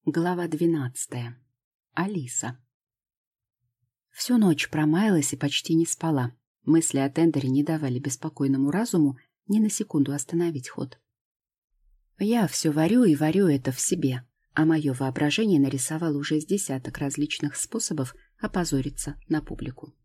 Глава 12. Алиса. Всю ночь промаялась и почти не спала. Мысли о тендере не давали беспокойному разуму ни на секунду остановить ход. Я все варю и варю это в себе, а мое воображение нарисовало уже с десяток различных способов опозориться на публику.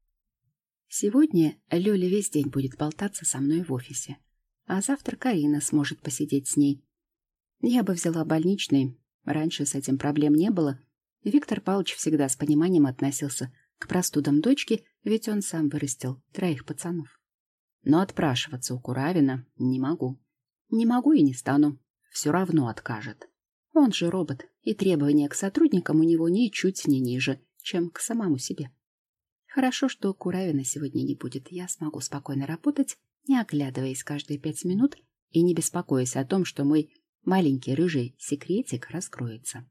Сегодня Лёля весь день будет болтаться со мной в офисе, а завтра Карина сможет посидеть с ней. Я бы взяла больничный. Раньше с этим проблем не было. Виктор Павлович всегда с пониманием относился к простудам дочки, ведь он сам вырастил 3 пацанов. Но отпрашиваться у Куравина не могу. Не могу и не стану. Все равно откажет. Он же робот, и требования к сотрудникам у него ничуть не ниже, чем к самому себе. Хорошо, что Куравина сегодня не будет. Я смогу спокойно работать, не оглядываясь каждые 5 минут и не беспокоясь о том, что мой маленький рыжий секретик раскроется.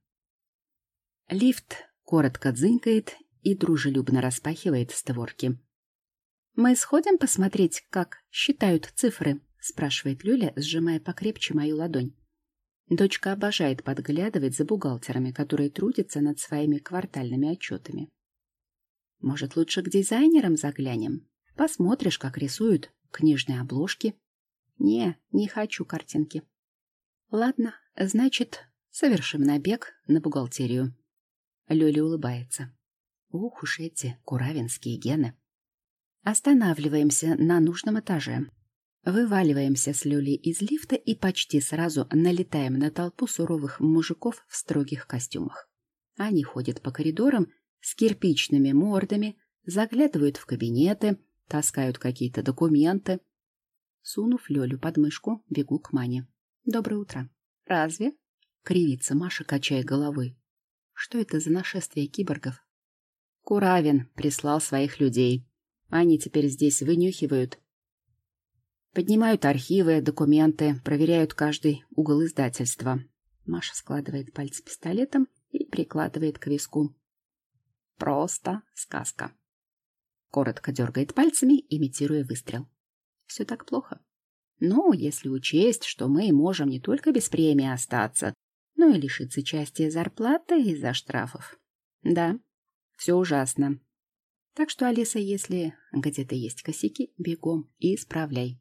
Лифт коротко дзынькает и дружелюбно распахивает створки. «Мы сходим посмотреть, как считают цифры?» — спрашивает Лёля, сжимая покрепче мою ладонь. Дочка обожает подглядывать за бухгалтерами, которые трудятся над своими квартальными отчетами. «Может, лучше к дизайнерам заглянем? Посмотришь, как рисуют книжные обложки?» Не хочу картинки. Ладно, значит, совершим набег на бухгалтерию. Лёля улыбается. Ух уж эти куравинские гены. Останавливаемся на нужном этаже. Вываливаемся с Лёлей из лифта и почти сразу налетаем на толпу суровых мужиков в строгих костюмах. Они ходят по коридорам с кирпичными мордами, заглядывают в кабинеты, таскают какие-то документы. Сунув Лёлю под мышку, бегу к Мане. «Доброе утро». «Разве?» — кривится Маша, качая головой. «Что это за нашествие киборгов?» «Куравин прислал своих людей. Они теперь здесь вынюхивают. Поднимают архивы, документы, проверяют каждый угол издательства». Маша складывает пальцы пистолетом и прикладывает к виску. «Просто сказка». Коротко дергает пальцами, имитируя выстрел. «Все так плохо?» Ну, если учесть, что мы можем не только без премии остаться, но и лишиться части зарплаты из-за штрафов. Да, все ужасно. Так что, Алиса, если где-то есть косяки, бегом и исправляй.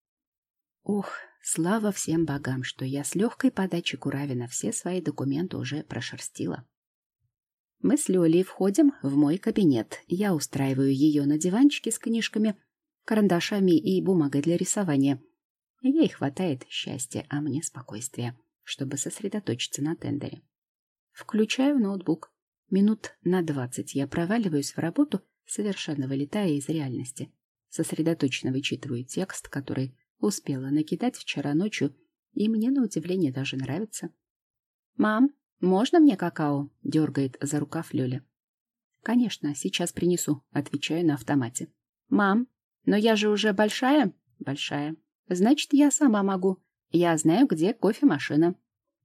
Ох, слава всем богам, что я с легкой подачи Куравина все свои документы уже прошерстила. Мы с Лёлей входим в мой кабинет. Я устраиваю ее на диванчике с книжками, карандашами и бумагой для рисования. Ей хватает счастья, а мне спокойствия, чтобы сосредоточиться на тендере. Включаю ноутбук. Минут на 20 я проваливаюсь в работу, совершенно вылетая из реальности. Сосредоточенно вычитываю текст, который успела накидать вчера ночью, и мне, на удивление, даже нравится. «Мам, можно мне какао?» — дергает за рукав Лёля. «Конечно, сейчас принесу», — отвечаю на автомате. «Мам, но я же уже большая?» «Большая. Значит, я сама могу. Я знаю, где кофемашина».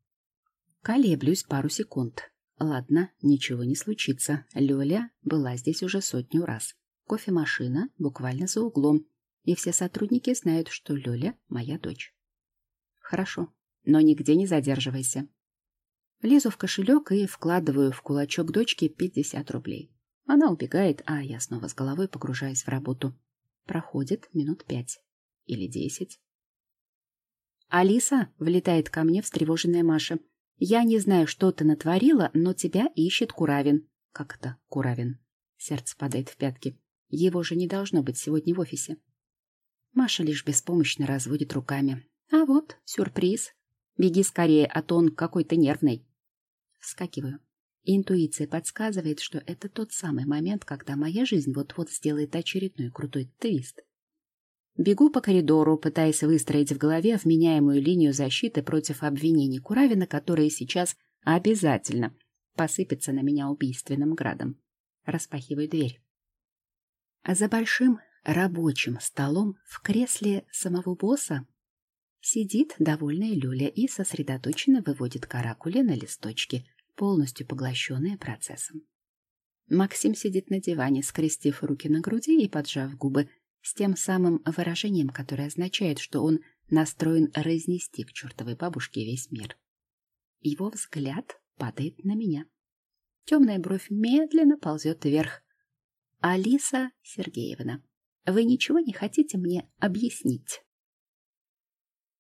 Колеблюсь пару секунд. Ладно, ничего не случится. Лёля была здесь уже 100 раз. Кофемашина буквально за углом. И все сотрудники знают, что Лёля моя дочь. Хорошо, но нигде не задерживайся. Лезу в кошелек и вкладываю в кулачок дочки 50 рублей. Она убегает, а я снова с головой погружаюсь в работу. Проходит минут 5. Или 10. «Алиса!» — влетает ко мне встревоженная Маша. «Я не знаю, что ты натворила, но тебя ищет Куравин». «Как это Куравин?» Сердце падает в пятки. Его же не должно быть сегодня в офисе. Маша лишь беспомощно разводит руками. «А вот, сюрприз. Беги скорее, а то он какой-то нервный». Вскакиваю. Интуиция подсказывает, что это тот самый момент, когда моя жизнь вот-вот сделает очередной крутой твист. Бегу по коридору, пытаясь выстроить в голове вменяемую линию защиты против обвинений Куравина, которые сейчас обязательно посыпятся на меня убийственным градом. Распахиваю дверь. А за большим рабочим столом в кресле самого босса сидит довольная Лёля и сосредоточенно выводит каракули на листочке, полностью поглощенные процессом. Максим сидит на диване, скрестив руки на груди и поджав губы, с тем самым выражением, которое означает, что он настроен разнести к чертовой бабушке весь мир. Его взгляд падает на меня. Темная бровь медленно ползет вверх. «Алиса Сергеевна, вы ничего не хотите мне объяснить?»